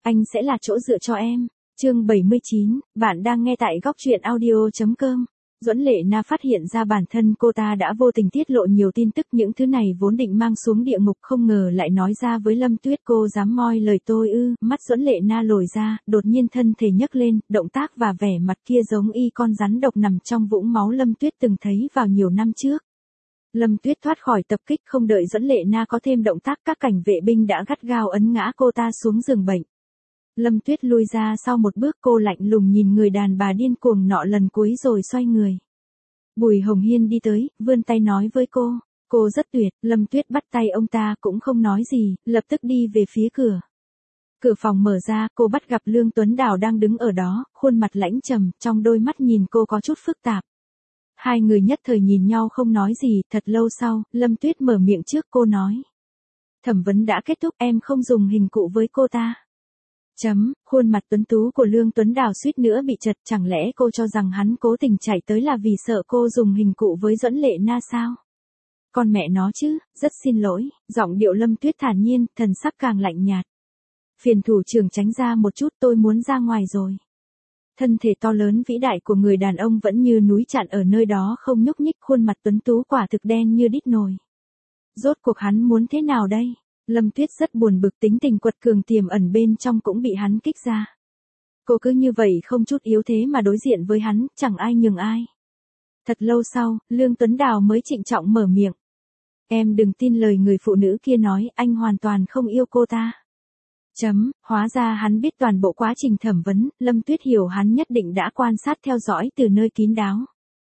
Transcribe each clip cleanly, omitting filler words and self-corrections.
Anh sẽ là chỗ dựa cho em. Chương 79, bạn đang nghe tại góc truyện audio.com. Duẫn Lệ Na phát hiện ra bản thân cô ta đã vô tình tiết lộ nhiều tin tức, những thứ này vốn định mang xuống địa ngục không ngờ lại nói ra với Lâm Tuyết. Cô dám moi lời tôi ư? Mắt Duẫn Lệ Na lồi ra, đột nhiên thân thể nhấc lên, động tác và vẻ mặt kia giống y con rắn độc nằm trong vũng máu Lâm Tuyết từng thấy vào nhiều năm trước. Lâm Tuyết thoát khỏi tập kích, không đợi Duẫn Lệ Na có thêm động tác, các cảnh vệ binh đã gắt gao ấn ngã cô ta xuống giường bệnh. Lâm Tuyết lui ra sau một bước, cô lạnh lùng nhìn người đàn bà điên cuồng nọ lần cuối rồi xoay người. Bùi Hồng Hiên đi tới, vươn tay nói với cô rất tuyệt. Lâm Tuyết bắt tay ông ta cũng không nói gì, lập tức đi về phía cửa. Cửa phòng mở ra, cô bắt gặp Lương Tuấn Đào đang đứng ở đó, khuôn mặt lãnh trầm, trong đôi mắt nhìn cô có chút phức tạp. Hai người nhất thời nhìn nhau không nói gì, thật lâu sau, Lâm Tuyết mở miệng trước, cô nói. Thẩm vấn đã kết thúc, em không dùng hình cụ với cô ta. Khuôn mặt tuấn tú của Lương Tuấn Đào suýt nữa bị chật, chẳng lẽ cô cho rằng hắn cố tình chạy tới là vì sợ cô dùng hình cụ với Duẫn Lệ Na sao? Con mẹ nó chứ, rất xin lỗi, giọng điệu Lâm Tuyết thản nhiên, thần sắc càng lạnh nhạt. Phiền thủ trưởng tránh ra một chút, tôi muốn ra ngoài rồi. Thân thể to lớn vĩ đại của người đàn ông vẫn như núi chặn ở nơi đó không nhúc nhích, khuôn mặt tuấn tú quả thực đen như đít nồi. Rốt cuộc hắn muốn thế nào đây? Lâm Tuyết rất buồn bực, tính tình quật cường tiềm ẩn bên trong cũng bị hắn kích ra. Cô cứ như vậy không chút yếu thế mà đối diện với hắn, chẳng ai nhường ai. Thật lâu sau, Lương Tuấn Đào mới trịnh trọng mở miệng. Em đừng tin lời người phụ nữ kia nói, anh hoàn toàn không yêu cô ta. Hóa ra hắn biết toàn bộ quá trình thẩm vấn, Lâm Tuyết hiểu hắn nhất định đã quan sát theo dõi từ nơi kín đáo.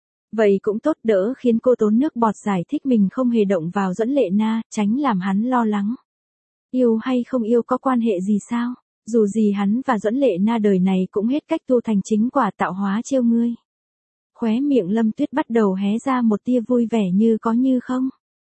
Vậy cũng tốt, đỡ khiến cô tốn nước bọt giải thích mình không hề động vào Duẫn Lệ Na, tránh làm hắn lo lắng. Yêu hay không yêu có quan hệ gì sao? Dù gì hắn và Duẫn Lệ Na đời này cũng hết cách tu thành chính quả tạo hóa trêu ngươi. Khóe miệng Lâm Tuyết bắt đầu hé ra một tia vui vẻ như có như không.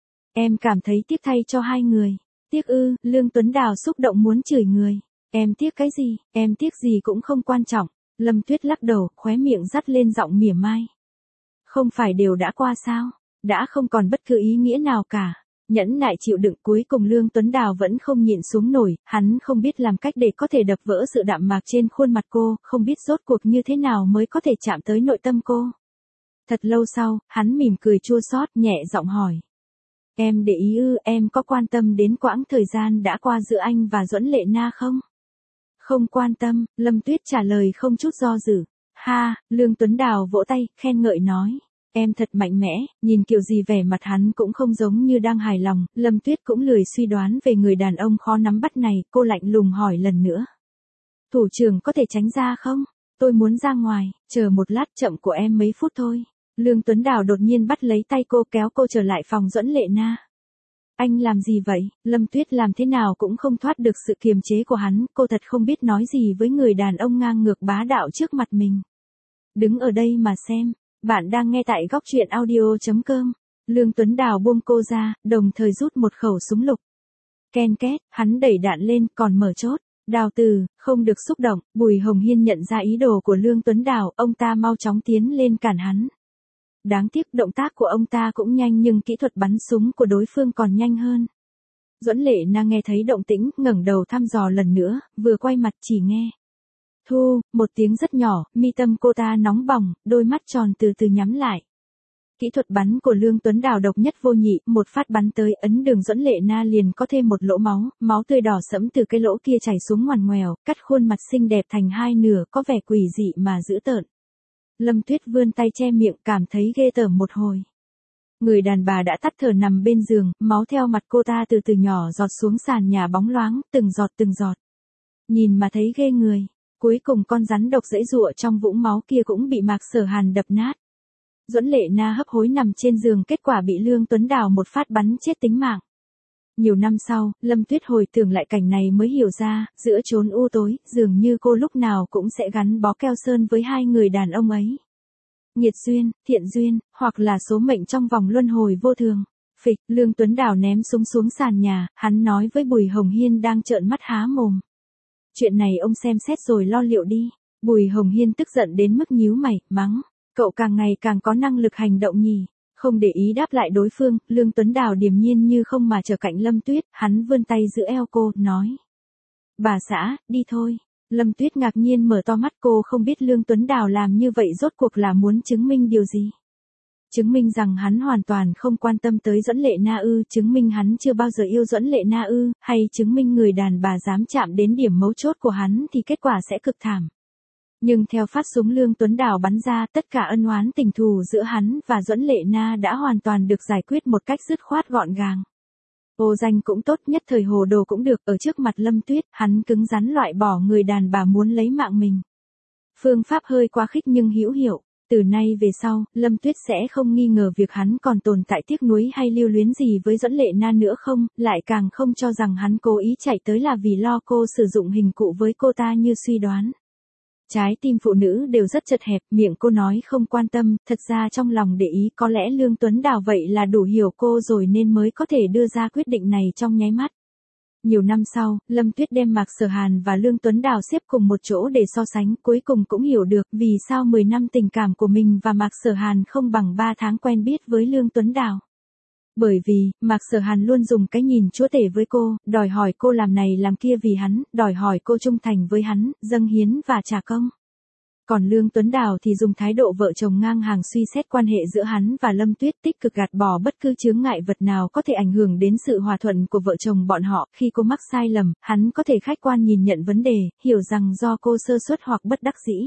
Em cảm thấy tiếc thay cho hai người. Tiếc ư? Lương Tuấn Đào xúc động muốn chửi người. Em tiếc cái gì? Em tiếc gì cũng không quan trọng. Lâm Tuyết lắc đầu, khóe miệng dắt lên giọng mỉa mai. Không phải đều đã qua sao? Đã không còn bất cứ ý nghĩa nào cả. Nhẫn nại chịu đựng, cuối cùng Lương Tuấn Đào vẫn không nhịn xuống nổi, hắn không biết làm cách để có thể đập vỡ sự đạm mạc trên khuôn mặt cô, không biết rốt cuộc như thế nào mới có thể chạm tới nội tâm cô. Thật lâu sau, hắn mỉm cười chua xót, nhẹ giọng hỏi. Em để ý ư? Em có quan tâm đến quãng thời gian đã qua giữa anh và Duẫn Lệ Na không? Không quan tâm, Lâm Tuyết trả lời không chút do dự. Ha, Lương Tuấn Đào vỗ tay, khen ngợi nói. Em thật mạnh mẽ, nhìn kiểu gì vẻ mặt hắn cũng không giống như đang hài lòng, Lâm Tuyết cũng lười suy đoán về người đàn ông khó nắm bắt này, cô lạnh lùng hỏi lần nữa. Thủ trưởng có thể tránh ra không? Tôi muốn ra ngoài, chờ một lát, chậm của em mấy phút thôi. Lương Tuấn Đào đột nhiên bắt lấy tay cô, kéo cô trở lại phòng Duẫn Lệ Na. Anh làm gì vậy? Lâm Tuyết làm thế nào cũng không thoát được sự kiềm chế của hắn, cô thật không biết nói gì với người đàn ông ngang ngược bá đạo trước mặt mình. Đứng ở đây mà xem. Bạn đang nghe tại góc truyện audio.com. Lương Tuấn Đào buông cô ra, đồng thời rút một khẩu súng lục. Ken két, hắn đẩy đạn lên, còn mở chốt. Đào Từ, không được xúc động. Bùi Hồng Hiên nhận ra ý đồ của Lương Tuấn Đào, ông ta mau chóng tiến lên cản hắn. Đáng tiếc động tác của ông ta cũng nhanh nhưng kỹ thuật bắn súng của đối phương còn nhanh hơn. Duẫn Lệ Na nghe thấy động tĩnh, ngẩng đầu thăm dò lần nữa, vừa quay mặt chỉ nghe. Thu, một tiếng rất nhỏ, mi tâm cô ta nóng bỏng, đôi mắt tròn từ từ nhắm lại. Kỹ thuật bắn của Lương Tuấn Đào độc nhất vô nhị, một phát bắn tới ấn đường Duẫn Lệ Na liền có thêm một lỗ máu, máu tươi đỏ sẫm từ cái lỗ kia chảy xuống ngoằn ngoèo, cắt khuôn mặt xinh đẹp thành hai nửa, có vẻ quỷ dị mà dữ tợn. Lâm Tuyết vươn tay che miệng, cảm thấy ghê tởm một hồi. Người đàn bà đã tắt thở nằm bên giường, máu theo mặt cô ta từ từ nhỏ giọt xuống sàn nhà bóng loáng, từng giọt. Nhìn mà thấy ghê người. Cuối cùng con rắn độc giãy giụa trong vũng máu kia cũng bị Mạc Sở Hàn đập nát. Duẫn Lệ Na hấp hối nằm trên giường, kết quả bị Lương Tuấn Đào một phát bắn chết tính mạng. Nhiều năm sau, Lâm Tuyết hồi tưởng lại cảnh này mới hiểu ra, giữa chốn u tối, dường như cô lúc nào cũng sẽ gắn bó keo sơn với hai người đàn ông ấy. Nghiệt duyên, thiện duyên, hoặc là số mệnh trong vòng luân hồi vô thường. Phịch, Lương Tuấn Đào ném súng xuống sàn nhà, hắn nói với Bùi Hồng Hiên đang trợn mắt há mồm. Chuyện này ông xem xét rồi lo liệu đi. Bùi Hồng Hiên tức giận đến mức nhíu mày, mắng. Cậu càng ngày càng có năng lực hành động nhỉ. Không để ý đáp lại đối phương, Lương Tuấn Đào điềm nhiên như không mà trở cạnh Lâm Tuyết, hắn vươn tay giữ eo cô, nói. Bà xã, đi thôi. Lâm Tuyết ngạc nhiên mở to mắt, cô không biết Lương Tuấn Đào làm như vậy rốt cuộc là muốn chứng minh điều gì. Chứng minh rằng hắn hoàn toàn không quan tâm tới Duẫn Lệ Na ư, chứng minh hắn chưa bao giờ yêu Duẫn Lệ Na ư, hay chứng minh người đàn bà dám chạm đến điểm mấu chốt của hắn thì kết quả sẽ cực thảm. Nhưng theo phát súng Lương Tuấn Đào bắn ra, tất cả ân oán tình thù giữa hắn và Duẫn Lệ Na đã hoàn toàn được giải quyết một cách dứt khoát gọn gàng. Ô danh cũng tốt, nhất thời hồ đồ cũng được, ở trước mặt Lâm Tuyết, hắn cứng rắn loại bỏ người đàn bà muốn lấy mạng mình. Phương pháp hơi quá khích nhưng hữu hiệu. Từ nay về sau, Lâm Tuyết sẽ không nghi ngờ việc hắn còn tồn tại tiếc nuối hay lưu luyến gì với Duẫn Lệ Na nữa không, lại càng không cho rằng hắn cố ý chạy tới là vì lo cô sử dụng hình cụ với cô ta như suy đoán. Trái tim phụ nữ đều rất chật hẹp, miệng cô nói không quan tâm, thật ra trong lòng để ý, có lẽ Lương Tuấn Đào vậy là đủ hiểu cô rồi nên mới có thể đưa ra quyết định này trong nháy mắt. Nhiều năm sau, Lâm Tuyết đem Mạc Sở Hàn và Lương Tuấn Đào xếp cùng một chỗ để so sánh, cuối cùng cũng hiểu được vì sao 10 năm tình cảm của mình và Mạc Sở Hàn không bằng 3 tháng quen biết với Lương Tuấn Đào. Bởi vì, Mạc Sở Hàn luôn dùng cái nhìn chúa tể với cô, đòi hỏi cô làm này làm kia vì hắn, đòi hỏi cô trung thành với hắn, dâng hiến và trả công. Còn Lương Tuấn Đào thì dùng thái độ vợ chồng ngang hàng suy xét quan hệ giữa hắn và Lâm Tuyết, tích cực gạt bỏ bất cứ chướng ngại vật nào có thể ảnh hưởng đến sự hòa thuận của vợ chồng bọn họ. Khi cô mắc sai lầm, hắn có thể khách quan nhìn nhận vấn đề, hiểu rằng do cô sơ suất hoặc bất đắc dĩ.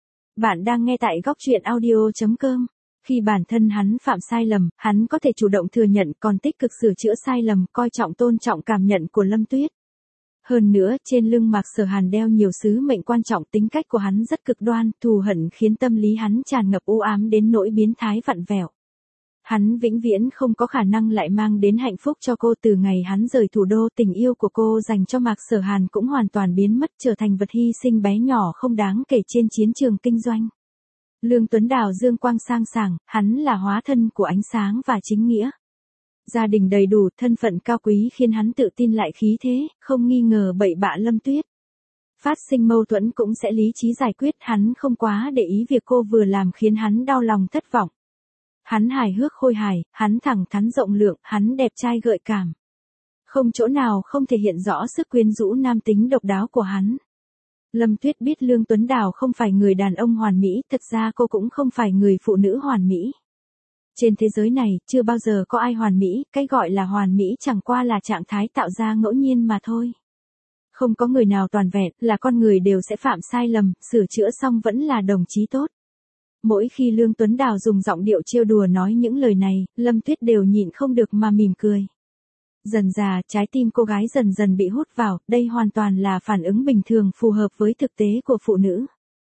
Bạn đang nghe tại góc truyện audio.com. Khi bản thân hắn phạm sai lầm, hắn có thể chủ động thừa nhận, còn tích cực sửa chữa sai lầm, coi trọng tôn trọng cảm nhận của Lâm Tuyết. Hơn nữa, trên lưng Mạc Sở Hàn đeo nhiều sứ mệnh quan trọng, tính cách của hắn rất cực đoan, thù hận khiến tâm lý hắn tràn ngập u ám đến nỗi biến thái vặn vẹo. Hắn vĩnh viễn không có khả năng lại mang đến hạnh phúc cho cô. Từ ngày hắn rời thủ đô, tình yêu của cô dành cho Mạc Sở Hàn cũng hoàn toàn biến mất, trở thành vật hy sinh bé nhỏ không đáng kể trên chiến trường kinh doanh. Lương Tuấn Đào dương quang sang sảng, hắn là hóa thân của ánh sáng và chính nghĩa. Gia đình đầy đủ, thân phận cao quý khiến hắn tự tin lại khí thế, không nghi ngờ bậy bạ Lâm Tuyết. Phát sinh mâu thuẫn cũng sẽ lý trí giải quyết, hắn không quá để ý việc cô vừa làm khiến hắn đau lòng thất vọng. Hắn hài hước khôi hài, hắn thẳng thắn rộng lượng, hắn đẹp trai gợi cảm. Không chỗ nào không thể hiện rõ sức quyến rũ nam tính độc đáo của hắn. Lâm Tuyết biết Lương Tuấn Đào không phải người đàn ông hoàn mỹ, thật ra cô cũng không phải người phụ nữ hoàn mỹ. Trên thế giới này, chưa bao giờ có ai hoàn mỹ, cái gọi là hoàn mỹ chẳng qua là trạng thái tạo ra ngẫu nhiên mà thôi. Không có người nào toàn vẹn, là con người đều sẽ phạm sai lầm, sửa chữa xong vẫn là đồng chí tốt. Mỗi khi Lương Tuấn Đào dùng giọng điệu trêu đùa nói những lời này, Lâm Tuyết đều nhịn không được mà mỉm cười. Dần dà, trái tim cô gái dần dần bị hút vào, đây hoàn toàn là phản ứng bình thường phù hợp với thực tế của phụ nữ.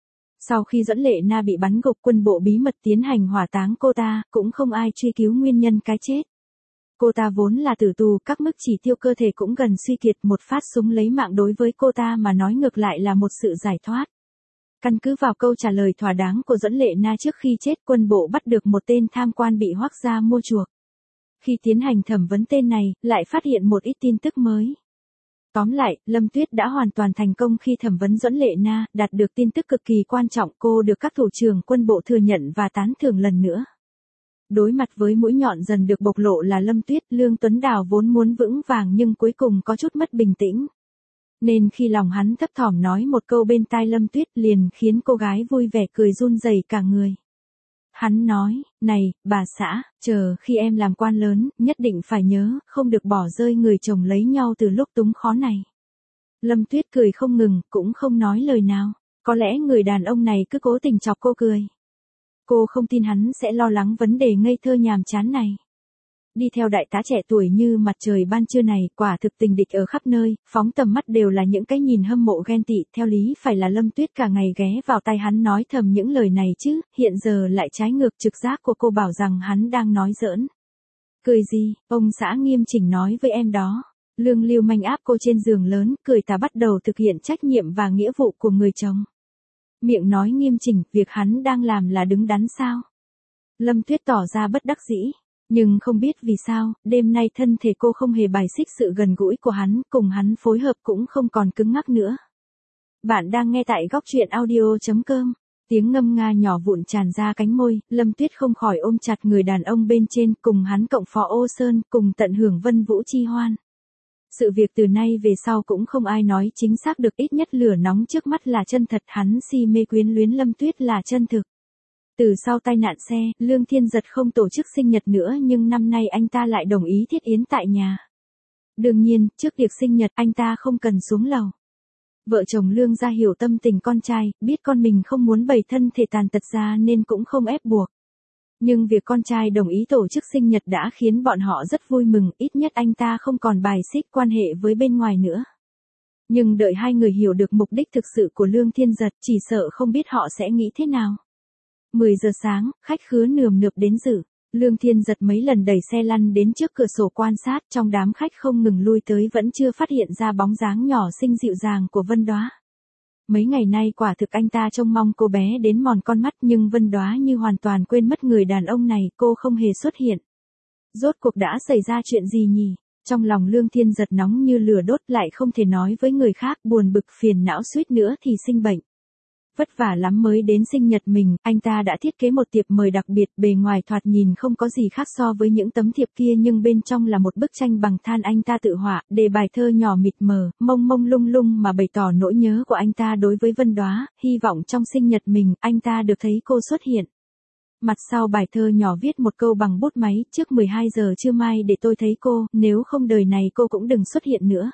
Sau khi Duẫn Lệ Na bị bắn gục, quân bộ bí mật tiến hành hỏa táng cô ta, cũng không ai truy cứu nguyên nhân cái chết. Cô ta vốn là tử tù, các mức chỉ tiêu cơ thể cũng gần suy kiệt, một phát súng lấy mạng đối với cô ta mà nói ngược lại là một sự giải thoát. Căn cứ vào câu trả lời thỏa đáng của Duẫn Lệ Na trước khi chết, quân bộ bắt được một tên tham quan bị Hoắc gia mua chuộc. Khi tiến hành thẩm vấn tên này, lại phát hiện một ít tin tức mới. Tóm lại, Lâm Tuyết đã hoàn toàn thành công khi thẩm vấn Duẫn Lệ Na, đạt được tin tức cực kỳ quan trọng, cô được các thủ trưởng quân bộ thừa nhận và tán thưởng lần nữa. Đối mặt với mũi nhọn dần được bộc lộ là Lâm Tuyết, Lương Tuấn Đào vốn muốn vững vàng nhưng cuối cùng có chút mất bình tĩnh. Nên khi lòng hắn thấp thỏm nói một câu bên tai Lâm Tuyết liền khiến cô gái vui vẻ cười run rẩy cả người. Hắn nói, này, bà xã, chờ khi em làm quan lớn, nhất định phải nhớ, không được bỏ rơi người chồng lấy nhau từ lúc túng khó này. Lâm Tuyết cười không ngừng, cũng không nói lời nào. Có lẽ người đàn ông này cứ cố tình chọc cô cười. Cô không tin hắn sẽ lo lắng vấn đề ngây thơ nhàm chán này. Đi theo đại tá trẻ tuổi như mặt trời ban trưa này, quả thực tình địch ở khắp nơi, phóng tầm mắt đều là những cái nhìn hâm mộ ghen tị, theo lý phải là Lâm Tuyết cả ngày ghé vào tai hắn nói thầm những lời này chứ, hiện giờ lại trái ngược, trực giác của cô bảo rằng hắn đang nói giỡn. Cười gì, ông xã nghiêm chỉnh nói với em đó. Lương Lưu Manh áp cô trên giường lớn, cười ta bắt đầu thực hiện trách nhiệm và nghĩa vụ của người chồng. Miệng nói nghiêm chỉnh, việc hắn đang làm là đứng đắn sao? Lâm Tuyết tỏ ra bất đắc dĩ. Nhưng không biết vì sao, đêm nay thân thể cô không hề bài xích sự gần gũi của hắn, cùng hắn phối hợp cũng không còn cứng ngắc nữa. Bạn đang nghe tại góc truyện audio.com. Tiếng ngâm nga nhỏ vụn tràn ra cánh môi, Lâm Tuyết không khỏi ôm chặt người đàn ông bên trên, cùng hắn cộng phó Ô Sơn, cùng tận hưởng vân vũ chi hoan. Sự việc từ nay về sau cũng không ai nói chính xác được, ít nhất lửa nóng trước mắt là chân thật, hắn si mê quyến luyến Lâm Tuyết là chân thực. Từ sau tai nạn xe, Lương Thiên Giật không tổ chức sinh nhật nữa, nhưng năm nay anh ta lại đồng ý thiết yến tại nhà. Đương nhiên, trước tiệc sinh nhật anh ta không cần xuống lầu. Vợ chồng Lương gia hiểu tâm tình con trai, biết con mình không muốn bày thân thể tàn tật ra nên cũng không ép buộc. Nhưng việc con trai đồng ý tổ chức sinh nhật đã khiến bọn họ rất vui mừng, ít nhất anh ta không còn bài xích quan hệ với bên ngoài nữa. Nhưng đợi hai người hiểu được mục đích thực sự của Lương Thiên Giật, chỉ sợ không biết họ sẽ nghĩ thế nào. 10 giờ sáng, khách khứa nườm nượp đến dự. Lương Thiên Giật mấy lần đẩy xe lăn đến trước cửa sổ quan sát, trong đám khách không ngừng lui tới vẫn chưa phát hiện ra bóng dáng nhỏ xinh dịu dàng của Vân Đóa. Mấy ngày nay quả thực anh ta trông mong cô bé đến mòn con mắt, nhưng Vân Đóa như hoàn toàn quên mất người đàn ông này, cô không hề xuất hiện. Rốt cuộc đã xảy ra chuyện gì nhỉ? Trong lòng Lương Thiên Giật nóng như lửa đốt, lại không thể nói với người khác, buồn bực phiền não suýt nữa thì sinh bệnh. Vất vả lắm mới đến sinh nhật mình, anh ta đã thiết kế một thiệp mời đặc biệt, bề ngoài thoạt nhìn không có gì khác so với những tấm thiệp kia, nhưng bên trong là một bức tranh bằng than anh ta tự họa, đề bài thơ nhỏ mịt mờ, mông mông lung lung mà bày tỏ nỗi nhớ của anh ta đối với Vân Đóa, hy vọng trong sinh nhật mình, anh ta được thấy cô xuất hiện. Mặt sau bài thơ nhỏ viết một câu bằng bút máy, trước 12 giờ trưa mai để tôi thấy cô, nếu không đời này cô cũng đừng xuất hiện nữa.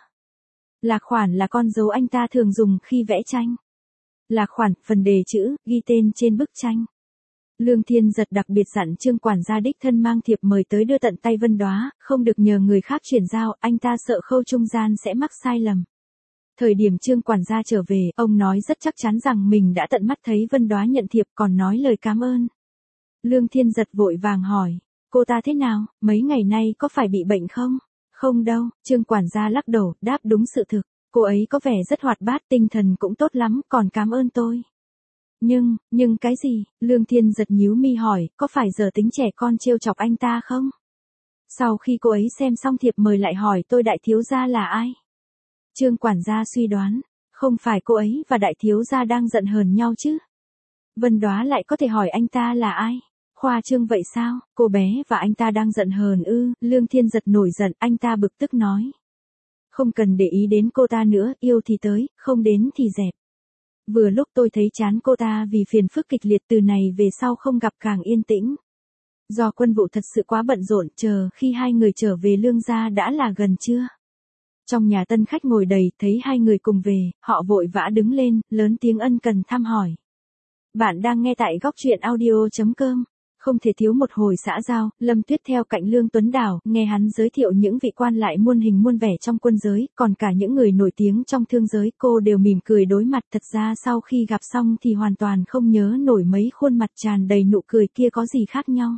Lạc khoản là con dấu anh ta thường dùng khi vẽ tranh. Lạc khoản, phần đề chữ, ghi tên trên bức tranh. Lương Thiên Giật đặc biệt dặn Trương quản gia đích thân mang thiệp mời tới đưa tận tay Vân Đóa, không được nhờ người khác chuyển giao, anh ta sợ khâu trung gian sẽ mắc sai lầm. Thời điểm Trương quản gia trở về, ông nói rất chắc chắn rằng mình đã tận mắt thấy Vân Đóa nhận thiệp, còn nói lời cảm ơn. Lương Thiên Giật vội vàng hỏi, cô ta thế nào, mấy ngày nay có phải bị bệnh không? Không đâu, Trương quản gia lắc đầu, đáp đúng sự thực. Cô ấy có vẻ rất hoạt bát, tinh thần cũng tốt lắm, còn cảm ơn tôi. Nhưng cái gì? Lương Thiên Giật nhíu mi hỏi, có phải giờ tính trẻ con trêu chọc anh ta không? Sau khi cô ấy xem xong thiệp mời lại hỏi tôi đại thiếu gia là ai? Trương quản gia suy đoán, không phải cô ấy và đại thiếu gia đang giận hờn nhau chứ? Vân Đóa lại có thể hỏi anh ta là ai? Khoa trương vậy sao? Cô bé và anh ta đang giận hờn ư? Lương Thiên Giật nổi giận, anh ta bực tức nói. Không cần để ý đến cô ta nữa, yêu thì tới, không đến thì dẹp. Vừa lúc tôi thấy chán cô ta vì phiền phức kịch liệt, từ này về sau không gặp càng yên tĩnh. Do quân vụ thật sự quá bận rộn, chờ khi hai người trở về Lương gia đã là gần trưa. Trong nhà tân khách ngồi đầy, thấy hai người cùng về, họ vội vã đứng lên, lớn tiếng ân cần thăm hỏi. Bạn đang nghe tại góc truyện audio.com. Không thể thiếu một hồi xã giao, Lâm Tuyết theo cạnh Lương Tuấn Đào, nghe hắn giới thiệu những vị quan lại muôn hình muôn vẻ trong quân giới, còn cả những người nổi tiếng trong thương giới, cô đều mỉm cười đối mặt. Thật ra sau khi gặp xong thì hoàn toàn không nhớ nổi mấy khuôn mặt tràn đầy nụ cười kia có gì khác nhau.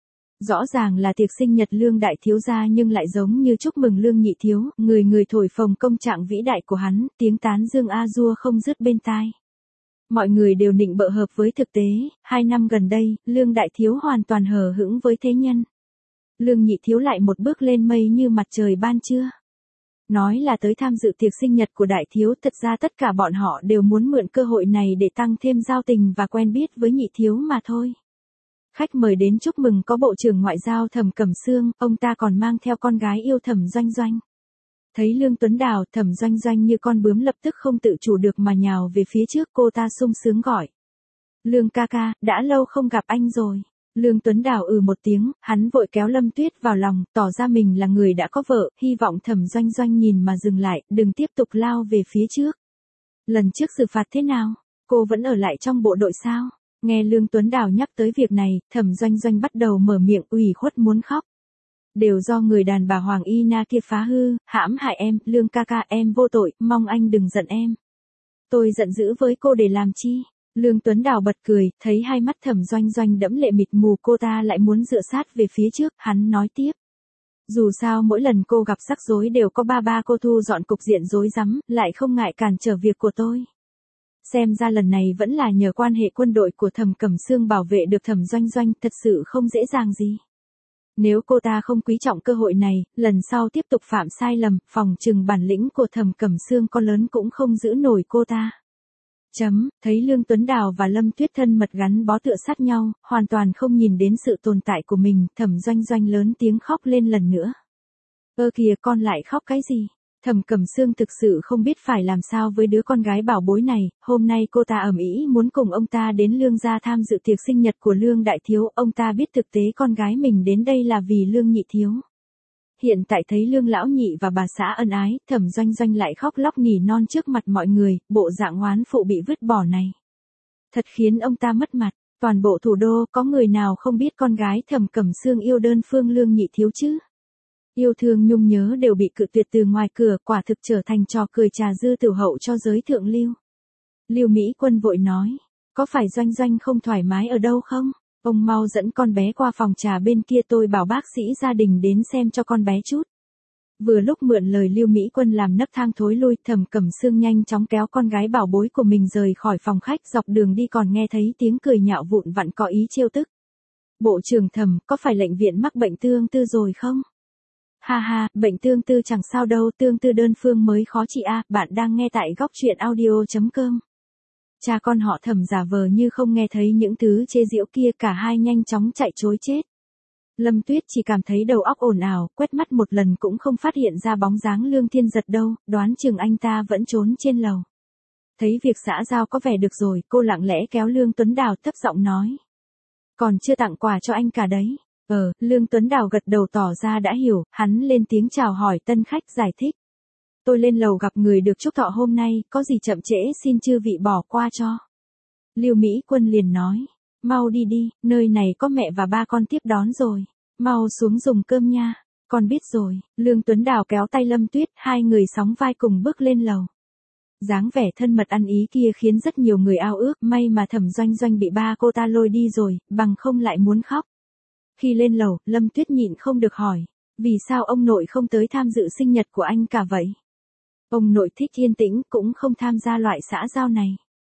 Rõ ràng là tiệc sinh nhật Lương đại thiếu gia nhưng lại giống như chúc mừng Lương nhị thiếu, người người thổi phồng công trạng vĩ đại của hắn, tiếng tán dương a dua không dứt bên tai. Mọi người đều nịnh bợ hợp với thực tế, 2 năm gần đây, Lương đại thiếu hoàn toàn hờ hững với thế nhân. Lương nhị thiếu lại một bước lên mây như mặt trời ban trưa. Nói là tới tham dự tiệc sinh nhật của đại thiếu, thật ra tất cả bọn họ đều muốn mượn cơ hội này để tăng thêm giao tình và quen biết với nhị thiếu mà thôi. Khách mời đến chúc mừng có Bộ trưởng Ngoại giao Thẩm Cẩm Sương, ông ta còn mang theo con gái yêu Thẩm Doanh Doanh. Thấy Lương Tuấn Đào, Thẩm Doanh Doanh như con bướm lập tức không tự chủ được mà nhào về phía trước, cô ta sung sướng gọi. Lương ca ca, đã lâu không gặp anh rồi. Lương Tuấn Đào một tiếng, hắn vội kéo Lâm Tuyết vào lòng, tỏ ra mình là người đã có vợ, hy vọng Thẩm Doanh Doanh nhìn mà dừng lại, đừng tiếp tục lao về phía trước. Lần trước xử phạt thế nào? Cô vẫn ở lại trong bộ đội sao? Nghe Lương Tuấn Đào nhắc tới việc này, Thẩm Doanh Doanh bắt đầu mở miệng ủy khuất muốn khóc. Đều do người đàn bà Hoàng Y Na kia phá hư, hãm hại em, Lương ca ca em vô tội, mong anh đừng giận em. Tôi giận dữ với cô để làm chi? Lương Tuấn Đào bật cười, thấy hai mắt Thẩm Doanh Doanh đẫm lệ mịt mù, cô ta lại muốn dựa sát về phía trước, hắn nói tiếp. Dù sao mỗi lần cô gặp rắc rối đều có ba cô thu dọn cục diện rối rắm, lại không ngại cản trở việc của tôi. Xem ra lần này vẫn là nhờ quan hệ quân đội của Thẩm Cẩm Sương bảo vệ được Thẩm Doanh Doanh, thật sự không dễ dàng gì. Nếu cô ta không quý trọng cơ hội này, lần sau tiếp tục phạm sai lầm, phòng trừng bản lĩnh của Thẩm Cẩm Sương có lớn cũng không giữ nổi cô ta. Thấy Lương Tuấn Đào và Lâm Tuyết thân mật gắn bó tựa sát nhau, hoàn toàn không nhìn đến sự tồn tại của mình, Thẩm Doanh Doanh lớn tiếng khóc lên lần nữa. Ơ kìa, con lại khóc cái gì? Thẩm Cẩm Sương thực sự không biết phải làm sao với đứa con gái bảo bối này, hôm nay cô ta ầm ĩ muốn cùng ông ta đến Lương gia tham dự tiệc sinh nhật của Lương đại thiếu, ông ta biết thực tế con gái mình đến đây là vì Lương nhị thiếu. Hiện tại thấy Lương lão nhị và bà xã ân ái, Thẩm Doanh Doanh lại khóc lóc nỉ non trước mặt mọi người, bộ dạng oán phụ bị vứt bỏ này. Thật khiến ông ta mất mặt, toàn bộ thủ đô có người nào không biết con gái Thẩm Cẩm Sương yêu đơn phương Lương nhị thiếu chứ? Yêu thương nhung nhớ đều bị cự tuyệt từ ngoài cửa, quả thực trở thành trò cười trà dư tiểu hậu cho giới thượng lưu. Lưu Mỹ Quân vội nói, có phải Doanh Doanh không thoải mái ở đâu không? Ông mau dẫn con bé qua phòng trà bên kia, tôi bảo bác sĩ gia đình đến xem cho con bé chút. Vừa lúc mượn lời Lưu Mỹ Quân làm nấc thang thối lui, Thẩm Cẩm Sương nhanh chóng kéo con gái bảo bối của mình rời khỏi phòng khách, dọc đường đi còn nghe thấy tiếng cười nhạo vụn vặn có ý trêu tức. Bộ trưởng Thẩm, có phải lệnh viện mắc bệnh tương tư rồi không? Ha ha, bệnh tương tư chẳng sao đâu, tương tư đơn phương mới khó trị a. Bạn đang nghe tại góc truyện audio.com. Cha con họ Thẩm giả vờ như không nghe thấy những thứ chê giễu kia, cả hai nhanh chóng chạy trối chết. Lâm Tuyết chỉ cảm thấy đầu óc ồn ào, quét mắt một lần cũng không phát hiện ra bóng dáng Lương Thiên Giật đâu, đoán chừng anh ta vẫn trốn trên lầu. Thấy việc xã giao có vẻ được rồi, cô lặng lẽ kéo Lương Tuấn Đào thấp giọng nói. Còn chưa tặng quà cho anh cả đấy. Lương Tuấn Đào gật đầu tỏ ra đã hiểu, hắn lên tiếng chào hỏi tân khách giải thích. Tôi lên lầu gặp người được chúc thọ hôm nay, có gì chậm trễ xin chư vị bỏ qua cho. Lưu Mỹ Quân liền nói, mau đi đi, nơi này có mẹ và ba con tiếp đón rồi. Mau xuống dùng cơm nha. Con biết rồi. Lương Tuấn Đào kéo tay Lâm Tuyết, hai người sóng vai cùng bước lên lầu. Dáng vẻ thân mật ăn ý kia khiến rất nhiều người ao ước, may mà Thẩm Doanh Doanh bị ba cô ta lôi đi rồi, bằng không lại muốn khóc. Khi lên lầu, Lâm Tuyết nhịn không được hỏi, vì sao ông nội không tới tham dự sinh nhật của anh cả vậy? Ông nội thích yên tĩnh, cũng không tham gia loại xã giao này.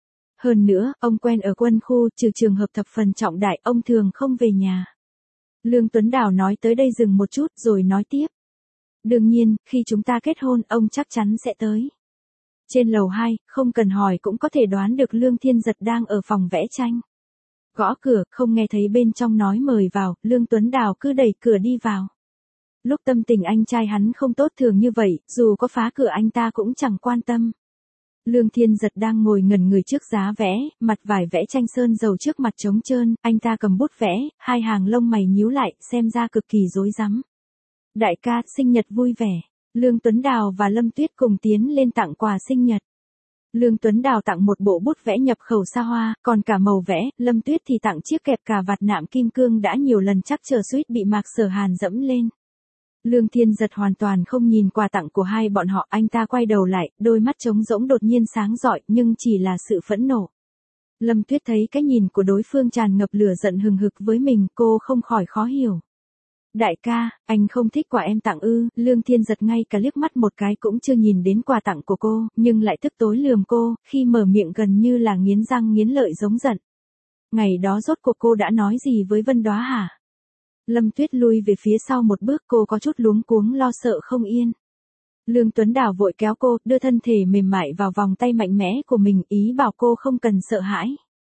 Hơn nữa, ông quen ở quân khu, trừ trường hợp thập phần trọng đại, ông thường không về nhà. Lương Tuấn Đào nói tới đây dừng một chút rồi nói tiếp. Đương nhiên, khi chúng ta kết hôn, ông chắc chắn sẽ tới. Trên lầu 2, không cần hỏi cũng có thể đoán được Lương Thiên Giật đang ở phòng vẽ tranh. Gõ cửa, không nghe thấy bên trong nói mời vào, Lương Tuấn Đào cứ đẩy cửa đi vào. Lúc tâm tình anh trai hắn không tốt thường như vậy, dù có phá cửa anh ta cũng chẳng quan tâm. Lương Thiên Giật đang ngồi ngẩn người trước giá vẽ, mặt vải vẽ tranh sơn dầu trước mặt trống trơn, anh ta cầm bút vẽ, hai hàng lông mày nhíu lại, xem ra cực kỳ rối rắm. Đại ca, sinh nhật vui vẻ. Lương Tuấn Đào và Lâm Tuyết cùng tiến lên tặng quà sinh nhật. Lương Tuấn Đào tặng một bộ bút vẽ nhập khẩu xa hoa, còn cả màu vẽ, Lâm Tuyết thì tặng chiếc kẹp cà vạt nạm kim cương đã nhiều lần chắc chờ suýt bị Mạc Sở Hàn dẫm lên. Lương Thiên Giật hoàn toàn không nhìn quà tặng của hai bọn họ, anh ta quay đầu lại, đôi mắt trống rỗng đột nhiên sáng rọi, nhưng chỉ là sự phẫn nộ. Lâm Tuyết thấy cái nhìn của đối phương tràn ngập lửa giận hừng hực với mình, cô không khỏi khó hiểu. Đại ca, anh không thích quà em tặng ư? Lương Thiên Giật ngay cả liếc mắt một cái cũng chưa nhìn đến quà tặng của cô, nhưng lại tức tối lườm cô, khi mở miệng gần như là nghiến răng nghiến lợi giống giận. Ngày đó rốt cuộc cô đã nói gì với Vân Đóa hả? Lâm Tuyết lui về phía sau một bước, cô có chút luống cuống lo sợ không yên. Lương Tuấn Đào vội kéo cô, đưa thân thể mềm mại vào vòng tay mạnh mẽ của mình, ý bảo cô không cần sợ hãi.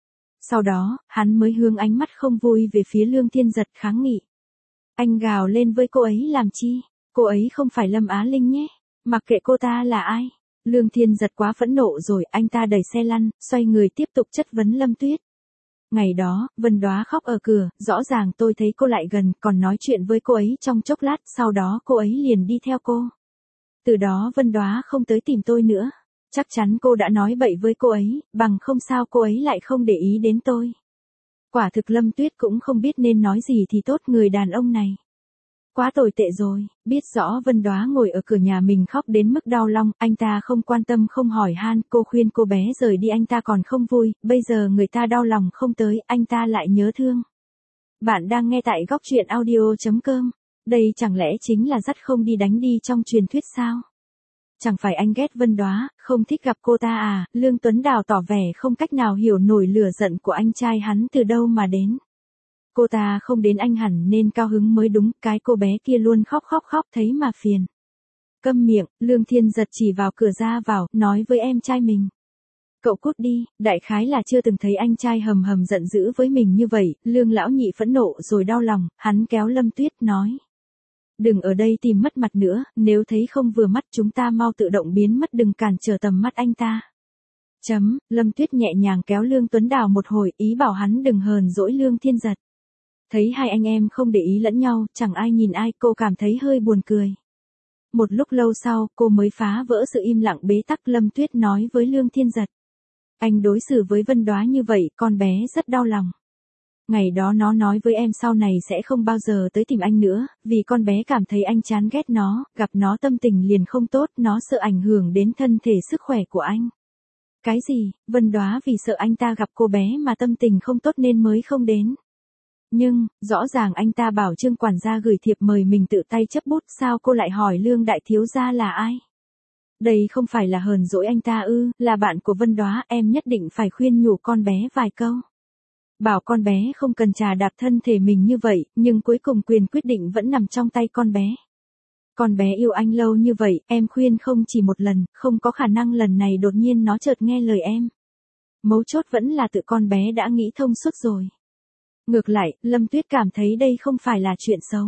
Sau đó, hắn mới hướng ánh mắt không vui về phía Lương Thiên Giật kháng nghị. Anh gào lên với cô ấy làm chi? Cô ấy không phải Lâm Á Linh nhé. Mặc kệ cô ta là ai. Lương Thiên Giật quá phẫn nộ rồi, anh ta đẩy xe lăn, xoay người tiếp tục chất vấn Lâm Tuyết. Ngày đó, Vân Đóa khóc ở cửa, rõ ràng tôi thấy cô lại gần, còn nói chuyện với cô ấy trong chốc lát, sau đó cô ấy liền đi theo cô. Từ đó Vân Đóa không tới tìm tôi nữa. Chắc chắn cô đã nói bậy với cô ấy, bằng không sao cô ấy lại không để ý đến tôi. Quả thực Lâm Tuyết cũng không biết nên nói gì thì tốt, người đàn ông này. Quá tồi tệ rồi, biết rõ Vân Đóa ngồi ở cửa nhà mình khóc đến mức đau lòng, anh ta không quan tâm không hỏi han, cô khuyên cô bé rời đi anh ta còn không vui, bây giờ người ta đau lòng không tới, anh ta lại nhớ thương. Bạn đang nghe tại góc truyện audio.com, đây chẳng lẽ chính là dắt không đi đánh đi trong truyền thuyết sao? Chẳng phải anh ghét Vân Đóa, không thích gặp cô ta à? Lương Tuấn Đào tỏ vẻ không cách nào hiểu nổi lửa giận của anh trai hắn từ đâu mà đến. Cô ta không đến anh hẳn nên cao hứng mới đúng, cái cô bé kia luôn khóc thấy mà phiền. Câm miệng, Lương Thiên Giật chỉ vào cửa ra vào, nói với em trai mình. Cậu cút đi, đại khái là chưa từng thấy anh trai hầm hầm giận dữ với mình như vậy, Lương lão nhị phẫn nộ rồi đau lòng, hắn kéo Lâm Tuyết nói. Đừng ở đây tìm mất mặt nữa, nếu thấy không vừa mắt chúng ta mau tự động biến mất đừng cản trở tầm mắt anh ta. Lâm Tuyết nhẹ nhàng kéo Lương Tuấn Đào một hồi, ý bảo hắn đừng hờn dỗi Lương Thiên Giật. Thấy hai anh em không để ý lẫn nhau, chẳng ai nhìn ai, cô cảm thấy hơi buồn cười. Một lúc lâu sau, cô mới phá vỡ sự im lặng bế tắc. Lâm Tuyết nói với Lương Thiên Giật. Anh đối xử với Vân Đoá như vậy, con bé rất đau lòng. Ngày đó nó nói với em sau này sẽ không bao giờ tới tìm anh nữa, vì con bé cảm thấy anh chán ghét nó, gặp nó tâm tình liền không tốt, nó sợ ảnh hưởng đến thân thể sức khỏe của anh. Cái gì, Vân Đoá vì sợ anh ta gặp cô bé mà tâm tình không tốt nên mới không đến. Nhưng, rõ ràng anh ta bảo Trương quản gia gửi thiệp mời mình tự tay chấp bút, sao cô lại hỏi Lương đại thiếu gia là ai? Đây không phải là hờn dỗi anh ta ư, là bạn của Vân Đoá, em nhất định phải khuyên nhủ con bé vài câu. Bảo con bé không cần chà đạp thân thể mình như vậy, nhưng cuối cùng quyền quyết định vẫn nằm trong tay con bé. Con bé yêu anh lâu như vậy, em khuyên không chỉ một lần, không có khả năng lần này đột nhiên nó chợt nghe lời em. Mấu chốt vẫn là tự con bé đã nghĩ thông suốt rồi. Ngược lại, Lâm Tuyết cảm thấy đây không phải là chuyện xấu.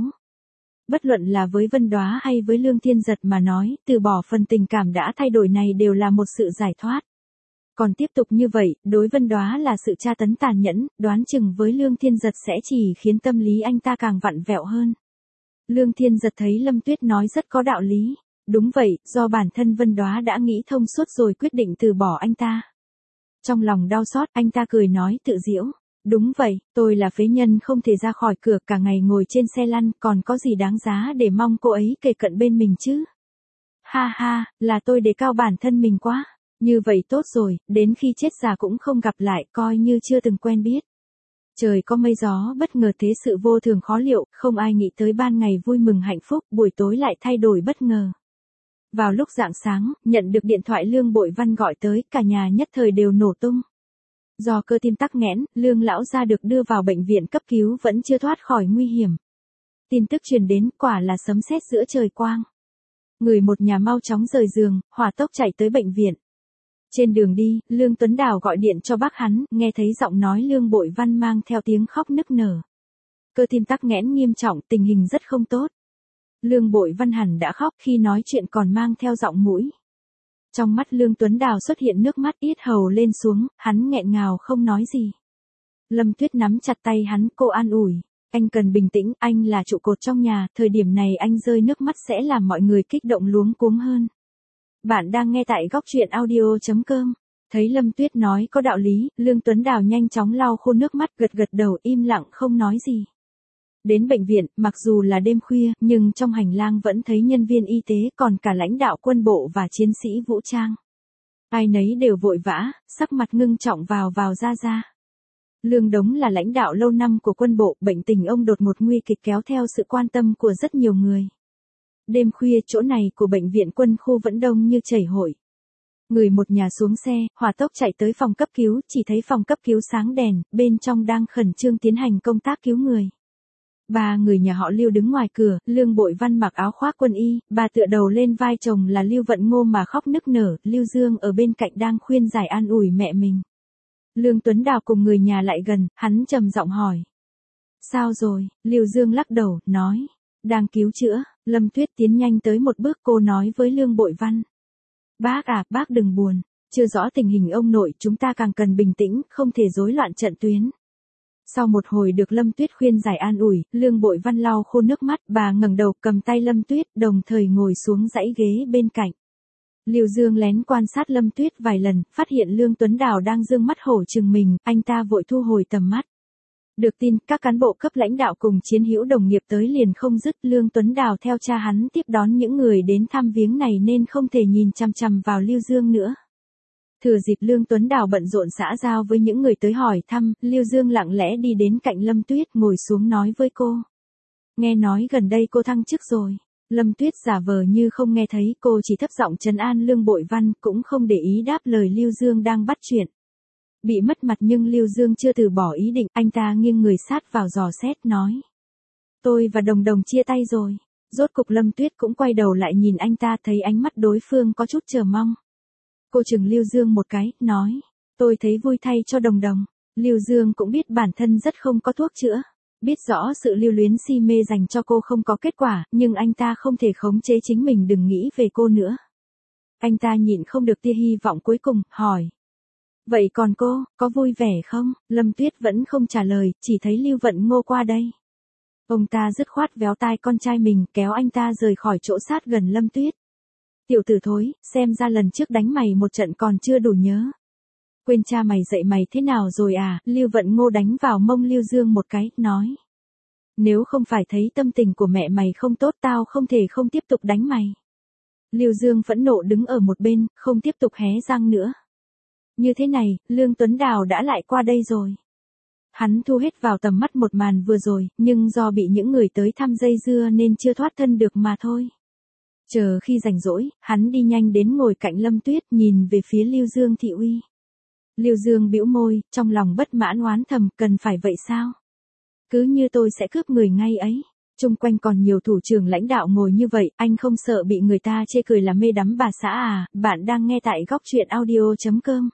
Bất luận là với Vân Đoá hay với Lương Thiên Giật mà nói, từ bỏ phần tình cảm đã thay đổi này đều là một sự giải thoát. Còn tiếp tục như vậy, đối Vân Đoá là sự tra tấn tàn nhẫn, đoán chừng với Lương Thiên Giật sẽ chỉ khiến tâm lý anh ta càng vặn vẹo hơn. Lương Thiên Giật thấy Lâm Tuyết nói rất có đạo lý. Đúng vậy, do bản thân Vân Đoá đã nghĩ thông suốt rồi quyết định từ bỏ anh ta. Trong lòng đau xót, anh ta cười nói tự giễu. Đúng vậy, tôi là phế nhân không thể ra khỏi cửa, cả ngày ngồi trên xe lăn, còn có gì đáng giá để mong cô ấy kề cận bên mình chứ? Ha ha, là tôi đề cao bản thân mình quá. Như vậy tốt rồi, đến khi chết già cũng không gặp lại, coi như chưa từng quen biết. Trời có mây gió bất ngờ thế sự vô thường khó liệu, không ai nghĩ tới ban ngày vui mừng hạnh phúc, buổi tối lại thay đổi bất ngờ. Vào lúc rạng sáng, nhận được điện thoại Lương Bội Văn gọi tới, cả nhà nhất thời đều nổ tung. Do cơ tim tắc nghẽn, Lương lão gia được đưa vào bệnh viện cấp cứu vẫn chưa thoát khỏi nguy hiểm. Tin tức truyền đến quả là sấm sét giữa trời quang. Người một nhà mau chóng rời giường, hỏa tốc chạy tới bệnh viện. Trên đường đi, Lương Tuấn Đào gọi điện cho bác hắn, nghe thấy giọng nói Lương Bội Văn mang theo tiếng khóc nức nở. Cơ tim tắc nghẽn nghiêm trọng, tình hình rất không tốt. Lương Bội Văn hẳn đã khóc khi nói chuyện còn mang theo giọng mũi. Trong mắt Lương Tuấn Đào xuất hiện nước mắt, yết hầu lên xuống, hắn nghẹn ngào không nói gì. Lâm Tuyết nắm chặt tay hắn, cô an ủi. Anh cần bình tĩnh, anh là trụ cột trong nhà, thời điểm này anh rơi nước mắt sẽ làm mọi người kích động luống cuống hơn. Bạn đang nghe tại góc truyện audio.com. Thấy Lâm Tuyết nói có đạo lý, Lương Tuấn Đào nhanh chóng lau khô nước mắt, gật gật đầu im lặng không nói gì. Đến bệnh viện, mặc dù là đêm khuya, nhưng trong hành lang vẫn thấy nhân viên y tế còn cả lãnh đạo quân bộ và chiến sĩ vũ trang. Ai nấy đều vội vã, sắc mặt ngưng trọng vào ra ra. Lương Đống là lãnh đạo lâu năm của quân bộ, bệnh tình ông đột ngột nguy kịch kéo theo sự quan tâm của rất nhiều người. Đêm khuya chỗ này của bệnh viện quân khu vẫn đông như chảy hội. Người một nhà xuống xe, hỏa tốc chạy tới phòng cấp cứu, chỉ thấy phòng cấp cứu sáng đèn, bên trong đang khẩn trương tiến hành công tác cứu người. Ba người nhà họ Lưu đứng ngoài cửa, Lương Bội Văn mặc áo khoác quân y, bà tựa đầu lên vai chồng là Lưu Vận Ngô mà khóc nức nở, Lưu Dương ở bên cạnh đang khuyên giải an ủi mẹ mình. Lương Tuấn Đào cùng người nhà lại gần, hắn trầm giọng hỏi. Sao rồi? Lưu Dương lắc đầu, nói. Đang cứu chữa. Lâm Tuyết tiến nhanh tới một bước, cô nói với Lương Bội Văn. Bác à, bác đừng buồn. Chưa rõ tình hình ông nội, chúng ta càng cần bình tĩnh, không thể rối loạn trận tuyến. Sau một hồi được Lâm Tuyết khuyên giải an ủi, Lương Bội Văn lau khô nước mắt, bà ngẩng đầu cầm tay Lâm Tuyết, đồng thời ngồi xuống dãy ghế bên cạnh. Lưu Dương lén quan sát Lâm Tuyết vài lần, phát hiện Lương Tuấn Đào đang dương mắt hổ chừng mình, anh ta vội thu hồi tầm mắt. Được tin, các cán bộ cấp lãnh đạo cùng chiến hữu đồng nghiệp tới liền không dứt, Lương Tuấn Đào theo cha hắn tiếp đón những người đến thăm viếng này nên không thể nhìn chằm chằm vào Lưu Dương nữa. Thừa dịp Lương Tuấn Đào bận rộn xã giao với những người tới hỏi thăm, Lưu Dương lặng lẽ đi đến cạnh Lâm Tuyết ngồi xuống nói với cô. Nghe nói gần đây cô thăng chức rồi. Lâm Tuyết giả vờ như không nghe thấy, cô chỉ thấp giọng trấn an Lương Bội Văn, cũng không để ý đáp lời Lưu Dương đang bắt chuyện. Bị mất mặt nhưng Lưu Dương chưa từ bỏ ý định, anh ta nghiêng người sát vào dò xét nói. Tôi và Đồng Đồng chia tay rồi. Rốt cục Lâm Tuyết cũng quay đầu lại nhìn anh ta, thấy ánh mắt đối phương có chút chờ mong. Cô chừng Lưu Dương một cái, nói. Tôi thấy vui thay cho Đồng Đồng. Lưu Dương cũng biết bản thân rất không có thuốc chữa. Biết rõ sự lưu luyến si mê dành cho cô không có kết quả, nhưng anh ta không thể khống chế chính mình đừng nghĩ về cô nữa. Anh ta nhịn không được tia hy vọng cuối cùng, hỏi. Vậy còn cô, có vui vẻ không? Lâm Tuyết vẫn không trả lời, chỉ thấy Lưu Vận Ngô qua đây. Ông ta dứt khoát véo tai con trai mình, kéo anh ta rời khỏi chỗ sát gần Lâm Tuyết. Tiểu tử thối, xem ra lần trước đánh mày một trận còn chưa đủ nhớ. Quên cha mày dạy mày thế nào rồi à? Lưu Vận Ngô đánh vào mông Lưu Dương một cái, nói. Nếu không phải thấy tâm tình của mẹ mày không tốt tao không thể không tiếp tục đánh mày. Lưu Dương phẫn nộ đứng ở một bên, không tiếp tục hé răng nữa. Như thế này, Lương Tuấn Đào đã lại qua đây rồi. Hắn thu hết vào tầm mắt một màn vừa rồi, nhưng do bị những người tới thăm dây dưa nên chưa thoát thân được mà thôi. Chờ khi rảnh rỗi, hắn đi nhanh đến ngồi cạnh Lâm Tuyết nhìn về phía Lưu Dương thị uy. Lưu Dương bĩu môi, trong lòng bất mãn oán thầm, cần phải vậy sao? Cứ như tôi sẽ cướp người ngay ấy. Chung quanh còn nhiều thủ trưởng lãnh đạo ngồi như vậy, anh không sợ bị người ta chê cười là mê đắm bà xã à? Bạn đang nghe tại góc truyện audio.com.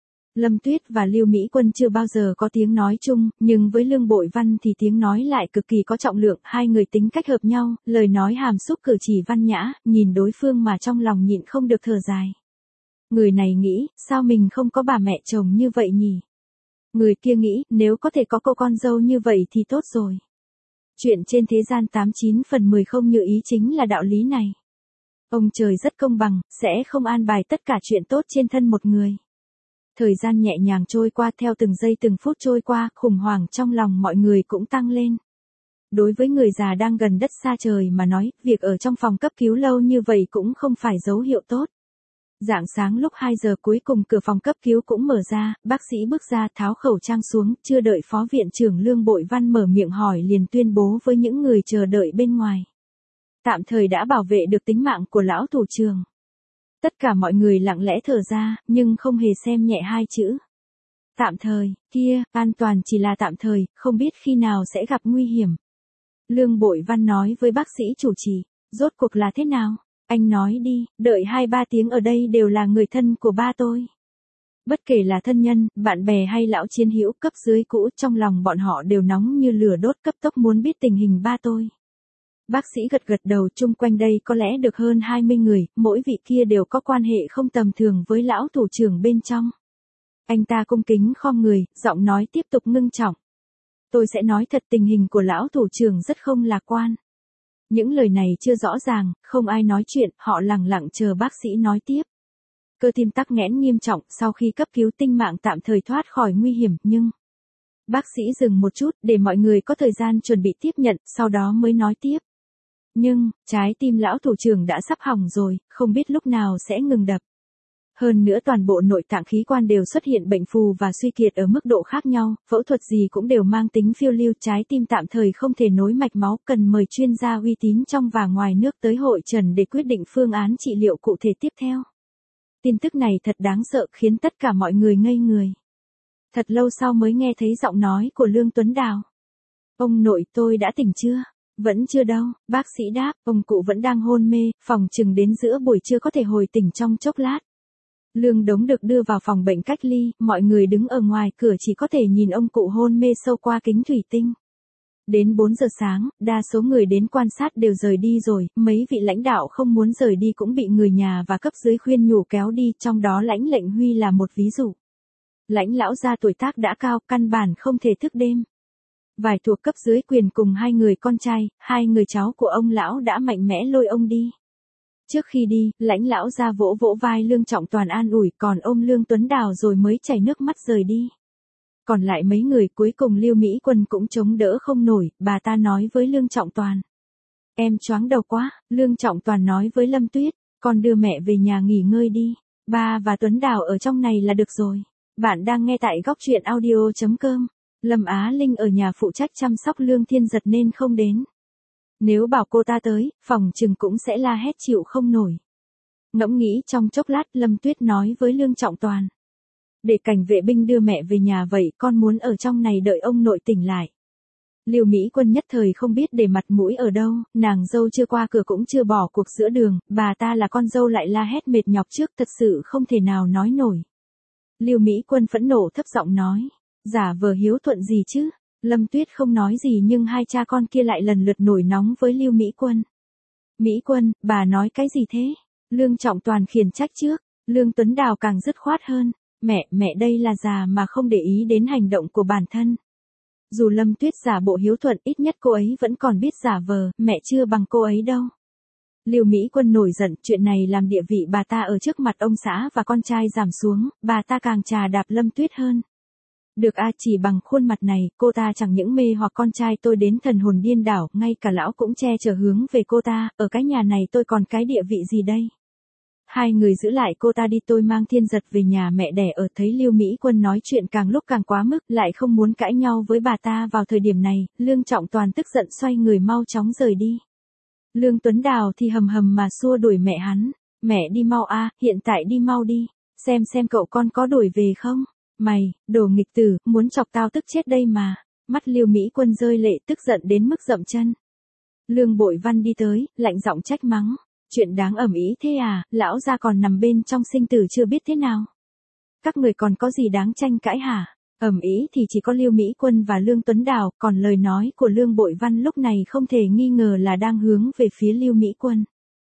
Lâm Tuyết và Lưu Mỹ Quân chưa bao giờ có tiếng nói chung, nhưng với Lương Bội Văn thì tiếng nói lại cực kỳ có trọng lượng, hai người tính cách hợp nhau, lời nói hàm xúc cử chỉ văn nhã, nhìn đối phương mà trong lòng nhịn không được thở dài. Người này nghĩ, sao mình không có bà mẹ chồng như vậy nhỉ? Người kia nghĩ, nếu có thể có cô con dâu như vậy thì tốt rồi. Chuyện trên thế gian 89 phần 10 không như ý chính là đạo lý này. Ông trời rất công bằng, sẽ không an bài tất cả chuyện tốt trên thân một người. Thời gian nhẹ nhàng trôi qua theo từng giây từng phút trôi qua, khủng hoảng trong lòng mọi người cũng tăng lên. Đối với người già đang gần đất xa trời mà nói, việc ở trong phòng cấp cứu lâu như vậy cũng không phải dấu hiệu tốt. Rạng sáng lúc 2 giờ cuối cùng cửa phòng cấp cứu cũng mở ra, bác sĩ bước ra tháo khẩu trang xuống, chưa đợi phó viện trưởng Lương Bội Văn mở miệng hỏi liền tuyên bố với những người chờ đợi bên ngoài. Tạm thời đã bảo vệ được tính mạng của lão thủ trưởng. Tất cả mọi người lặng lẽ thở ra, nhưng không hề xem nhẹ hai chữ. Tạm thời, kia, an toàn chỉ là tạm thời, không biết khi nào sẽ gặp nguy hiểm. Lương Bội Văn nói với bác sĩ chủ trì, rốt cuộc là thế nào? Anh nói đi, đợi 2-3 tiếng ở đây đều là người thân của ba tôi. Bất kể là thân nhân, bạn bè hay lão chiến hữu cấp dưới cũ, trong lòng bọn họ đều nóng như lửa đốt cấp tốc muốn biết tình hình ba tôi. Bác sĩ gật gật đầu, chung quanh đây có lẽ được hơn 20 người, mỗi vị kia đều có quan hệ không tầm thường với lão thủ trưởng bên trong. Anh ta cung kính khom người, giọng nói tiếp tục ngưng trọng. Tôi sẽ nói thật tình hình của lão thủ trưởng rất không lạc quan. Những lời này chưa rõ ràng, không ai nói chuyện, họ lặng lặng chờ bác sĩ nói tiếp. Cơ tim tắc nghẽn nghiêm trọng, sau khi cấp cứu tinh mạng tạm thời thoát khỏi nguy hiểm, nhưng... Bác sĩ dừng một chút để mọi người có thời gian chuẩn bị tiếp nhận, sau đó mới nói tiếp. Nhưng, trái tim lão thủ trưởng đã sắp hỏng rồi, không biết lúc nào sẽ ngừng đập. Hơn nữa toàn bộ nội tạng khí quan đều xuất hiện bệnh phù và suy kiệt ở mức độ khác nhau, phẫu thuật gì cũng đều mang tính phiêu lưu, trái tim tạm thời không thể nối mạch máu, cần mời chuyên gia uy tín trong và ngoài nước tới hội trần để quyết định phương án trị liệu cụ thể tiếp theo. Tin tức này thật đáng sợ khiến tất cả mọi người ngây người. Thật lâu sau mới nghe thấy giọng nói của Lương Tuấn Đào. Ông nội tôi đã tỉnh chưa? Vẫn chưa đâu, bác sĩ đáp, ông cụ vẫn đang hôn mê, phòng chừng đến giữa buổi trưa có thể hồi tỉnh trong chốc lát. Lương Đống được đưa vào phòng bệnh cách ly, mọi người đứng ở ngoài cửa chỉ có thể nhìn ông cụ hôn mê sâu qua kính thủy tinh. Đến 4 giờ sáng, đa số người đến quan sát đều rời đi rồi, mấy vị lãnh đạo không muốn rời đi cũng bị người nhà và cấp dưới khuyên nhủ kéo đi, trong đó lãnh lệnh Huy là một ví dụ. Lãnh lão gia tuổi tác đã cao, căn bản không thể thức đêm. Vài thuộc cấp dưới quyền cùng 2 người con trai, 2 người cháu của ông lão đã mạnh mẽ lôi ông đi. Trước khi đi, lãnh lão ra vỗ vỗ vai Lương Trọng Toàn an ủi, còn ôm Lương Tuấn Đào rồi mới chảy nước mắt rời đi. Còn lại mấy người cuối cùng Lưu Mỹ Quân cũng chống đỡ không nổi, bà ta nói với Lương Trọng Toàn. Em choáng đầu quá, Lương Trọng Toàn nói với Lâm Tuyết, con đưa mẹ về nhà nghỉ ngơi đi, ba và Tuấn Đào ở trong này là được rồi. Bạn đang nghe tại góc truyện audio.com. Lâm Á Linh ở nhà phụ trách chăm sóc Lương Thiên Giật nên không đến. Nếu bảo cô ta tới, phòng trừng cũng sẽ la hét chịu không nổi. Ngẫm nghĩ trong chốc lát, Lâm Tuyết nói với Lương Trọng Toàn. Để cảnh vệ binh đưa mẹ về nhà vậy, con muốn ở trong này đợi ông nội tỉnh lại. Lưu Mỹ Quân nhất thời không biết để mặt mũi ở đâu, nàng dâu chưa qua cửa cũng chưa bỏ cuộc giữa đường, bà ta là con dâu lại la hét mệt nhọc trước, thật sự không thể nào nói nổi. Lưu Mỹ Quân phẫn nộ thấp giọng nói, giả vờ hiếu thuận gì chứ, Lâm Tuyết không nói gì nhưng hai cha con kia lại lần lượt nổi nóng với Lưu Mỹ Quân. Mỹ Quân, bà nói cái gì thế? Lương Trọng Toàn khiển trách trước, Lương Tuấn Đào càng dứt khoát hơn. Mẹ đây là già mà không để ý đến hành động của bản thân. Dù Lâm Tuyết giả bộ hiếu thuận ít nhất cô ấy vẫn còn biết giả vờ, mẹ chưa bằng cô ấy đâu. Lưu Mỹ Quân nổi giận, chuyện này làm địa vị bà ta ở trước mặt ông xã và con trai giảm xuống, bà ta càng chà đạp Lâm Tuyết hơn. Được chỉ bằng khuôn mặt này, cô ta chẳng những mê hoặc con trai tôi đến thần hồn điên đảo, ngay cả lão cũng che chở hướng về cô ta, ở cái nhà này tôi còn cái địa vị gì đây? Hai người giữ lại cô ta đi, tôi mang Thiên Giật về nhà mẹ đẻ ở. Thấy Lưu Mỹ Quân nói chuyện càng lúc càng quá mức, lại không muốn cãi nhau với bà ta vào thời điểm này, Lương Trọng Toàn tức giận xoay người mau chóng rời đi. Lương Tuấn Đào thì hầm hầm mà xua đuổi mẹ hắn, mẹ đi mau hiện tại đi mau đi, xem cậu con có đuổi về không? Mày, đồ nghịch tử, muốn chọc tao tức chết đây mà. Mắt Lưu Mỹ Quân rơi lệ tức giận đến mức dậm chân. Lương Bội Văn đi tới, lạnh giọng trách mắng. Chuyện đáng ầm ĩ thế à, lão gia còn nằm bên trong sinh tử chưa biết thế nào. Các người còn có gì đáng tranh cãi hả? Ầm ĩ thì chỉ có Lưu Mỹ Quân và Lương Tuấn Đào, còn lời nói của Lương Bội Văn lúc này không thể nghi ngờ là đang hướng về phía Lưu Mỹ Quân.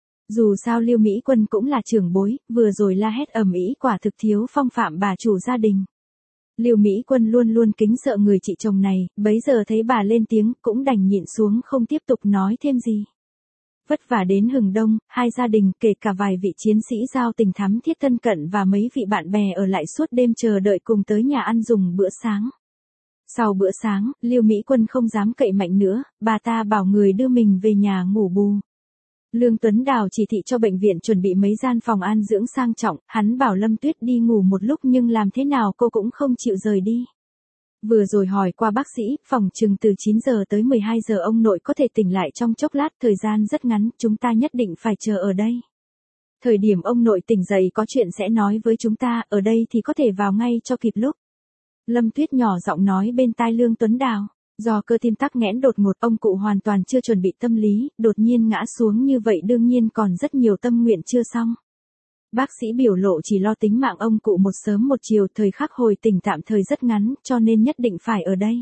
Dù sao Lưu Mỹ Quân cũng là trưởng bối, vừa rồi la hét ầm ĩ quả thực thiếu phong phạm bà chủ gia đình. Lưu Mỹ Quân luôn luôn kính sợ người chị chồng này, bấy giờ thấy bà lên tiếng cũng đành nhịn xuống không tiếp tục nói thêm gì. Vất vả đến hừng đông, hai gia đình kể cả vài vị chiến sĩ giao tình thắm thiết thân cận và mấy vị bạn bè ở lại suốt đêm chờ đợi cùng tới nhà ăn dùng bữa sáng. Sau bữa sáng, Lưu Mỹ Quân không dám cậy mạnh nữa, bà ta bảo người đưa mình về nhà ngủ bù. Lương Tuấn Đào chỉ thị cho bệnh viện chuẩn bị mấy gian phòng an dưỡng sang trọng, hắn bảo Lâm Tuyết đi ngủ một lúc nhưng làm thế nào cô cũng không chịu rời đi. Vừa rồi hỏi qua bác sĩ, phòng chừng từ 9 giờ tới 12 giờ ông nội có thể tỉnh lại trong chốc lát, thời gian rất ngắn, chúng ta nhất định phải chờ ở đây. Thời điểm ông nội tỉnh dậy có chuyện sẽ nói với chúng ta, ở đây thì có thể vào ngay cho kịp lúc. Lâm Tuyết nhỏ giọng nói bên tai Lương Tuấn Đào. Do cơ tim tắc nghẽn đột ngột, ông cụ hoàn toàn chưa chuẩn bị tâm lý, đột nhiên ngã xuống như vậy đương nhiên còn rất nhiều tâm nguyện chưa xong. Bác sĩ biểu lộ chỉ lo tính mạng ông cụ một sớm một chiều, thời khắc hồi tỉnh tạm thời rất ngắn, cho nên nhất định phải ở đây.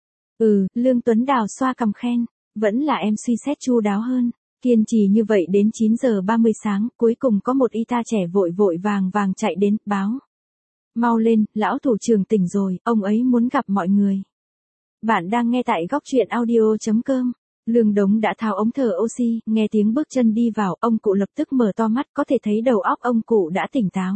Lương Tuấn Đào xoa cằm khen, vẫn là em suy xét chu đáo hơn. Kiên trì như vậy đến 9 giờ 30 sáng, cuối cùng có một y tá trẻ vội vàng chạy đến, báo. Mau lên, lão thủ trưởng tỉnh rồi, ông ấy muốn gặp mọi người. Bạn đang nghe tại góc truyện audio.com. Lương Đống đã tháo ống thở oxy, nghe tiếng bước chân đi vào, ông cụ lập tức mở to mắt, có thể thấy đầu óc ông cụ đã tỉnh táo.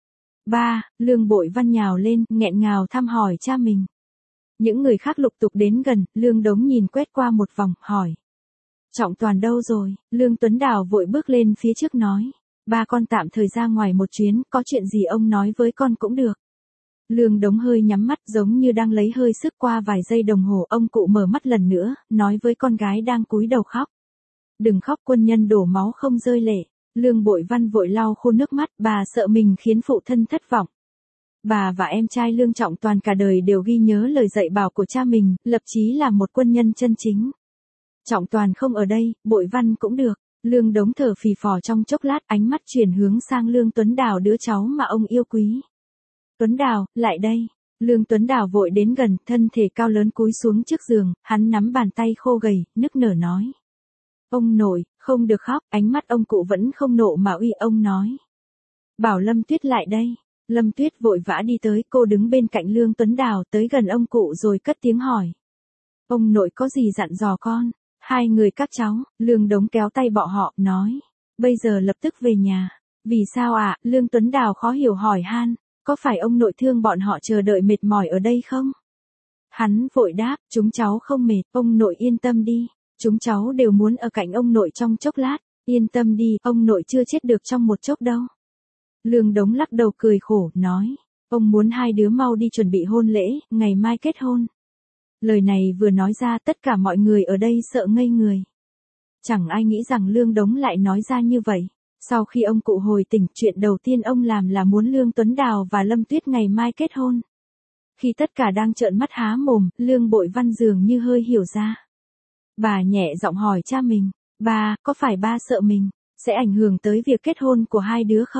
Ba, Lương Bội Văn nhào lên, nghẹn ngào thăm hỏi cha mình. Những người khác lục tục đến gần, Lương Đống nhìn quét qua một vòng, hỏi. Trọng Toàn đâu rồi? Lương Tuấn Đào vội bước lên phía trước nói. Ba con tạm thời ra ngoài một chuyến, có chuyện gì ông nói với con cũng được. Lương Đống hơi nhắm mắt giống như đang lấy hơi sức, qua vài giây đồng hồ ông cụ mở mắt lần nữa, nói với con gái đang cúi đầu khóc. Đừng khóc, quân nhân đổ máu không rơi lệ. Lương Bội Văn vội lau khô nước mắt, bà sợ mình khiến phụ thân thất vọng. Bà và em trai Lương Trọng Toàn cả đời đều ghi nhớ lời dạy bảo của cha mình, lập chí là một quân nhân chân chính. Trọng Toàn không ở đây, Bội Văn cũng được. Lương Đống thở phì phò trong chốc lát, ánh mắt chuyển hướng sang Lương Tuấn Đào, đứa cháu mà ông yêu quý. Tuấn Đào, lại đây. Lương Tuấn Đào vội đến gần, thân thể cao lớn cúi xuống trước giường, hắn nắm bàn tay khô gầy, nức nở nói. Ông nội, không được khóc, ánh mắt ông cụ vẫn không nộ mà uy, ông nói. Bảo Lâm Tuyết lại đây. Lâm Tuyết vội vã đi tới, cô đứng bên cạnh Lương Tuấn Đào, tới gần ông cụ rồi cất tiếng hỏi. Ông nội có gì dặn dò con? Hai người các cháu, Lương Đống kéo tay bọn họ, nói. Bây giờ lập tức về nhà. Vì sao ạ? Lương Tuấn Đào khó hiểu hỏi han. Có phải ông nội thương bọn họ chờ đợi mệt mỏi ở đây không? Hắn vội đáp, chúng cháu không mệt, ông nội yên tâm đi. Chúng cháu đều muốn ở cạnh ông nội trong chốc lát, yên tâm đi, ông nội chưa chết được trong một chốc đâu. Lương Đống lắc đầu cười khổ, nói, ông muốn hai đứa mau đi chuẩn bị hôn lễ, ngày mai kết hôn. Lời này vừa nói ra tất cả mọi người ở đây sợ ngây người. Chẳng ai nghĩ rằng Lương Đống lại nói ra như vậy. Sau khi ông cụ hồi tỉnh, chuyện đầu tiên ông làm là muốn Lương Tuấn Đào và Lâm Tuyết ngày mai kết hôn. Khi tất cả đang trợn mắt há mồm, Lương Bội Văn dường như hơi hiểu ra. Bà nhẹ giọng hỏi cha mình, ba, có phải ba sợ mình sẽ ảnh hưởng tới việc kết hôn của hai đứa không?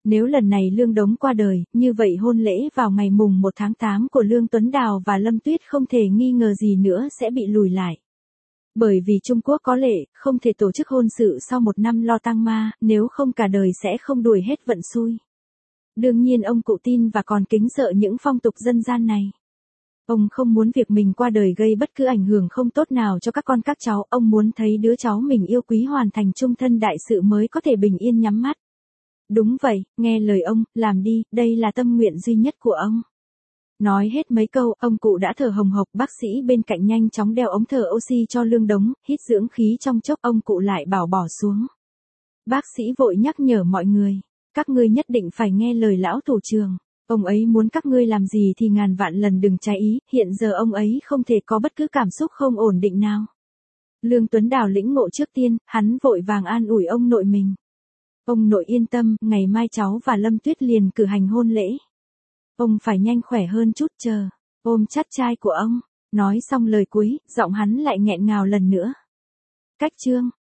Nếu lần này Lương Đống qua đời, như vậy hôn lễ vào ngày mùng 1 tháng 8 của Lương Tuấn Đào và Lâm Tuyết không thể nghi ngờ gì nữa sẽ bị lùi lại. Bởi vì Trung Quốc có lệ, không thể tổ chức hôn sự sau 1 năm lo tang ma, nếu không cả đời sẽ không đuổi hết vận xui. Đương nhiên ông cụ tin và còn kính sợ những phong tục dân gian này. Ông không muốn việc mình qua đời gây bất cứ ảnh hưởng không tốt nào cho các con các cháu, ông muốn thấy đứa cháu mình yêu quý hoàn thành chung thân đại sự mới có thể bình yên nhắm mắt. Đúng vậy, nghe lời ông, làm đi, đây là tâm nguyện duy nhất của ông. Nói hết mấy câu, ông cụ đã thở hồng hộc, bác sĩ bên cạnh nhanh chóng đeo ống thở oxy cho Lương Đống, hít dưỡng khí trong chốc, ông cụ lại bảo bỏ xuống. Bác sĩ vội nhắc nhở mọi người, các ngươi nhất định phải nghe lời lão thủ trưởng. Ông ấy muốn các ngươi làm gì thì ngàn vạn lần đừng trái ý, hiện giờ ông ấy không thể có bất cứ cảm xúc không ổn định nào. Lương Tuấn Đào lĩnh ngộ trước tiên, hắn vội vàng an ủi ông nội mình. Ông nội yên tâm, ngày mai cháu và Lâm Tuyết liền cử hành hôn lễ. Ông phải nhanh khỏe hơn chút chờ, ôm chắt trai của ông. Nói xong lời cuối, giọng hắn lại nghẹn ngào lần nữa. Cách chương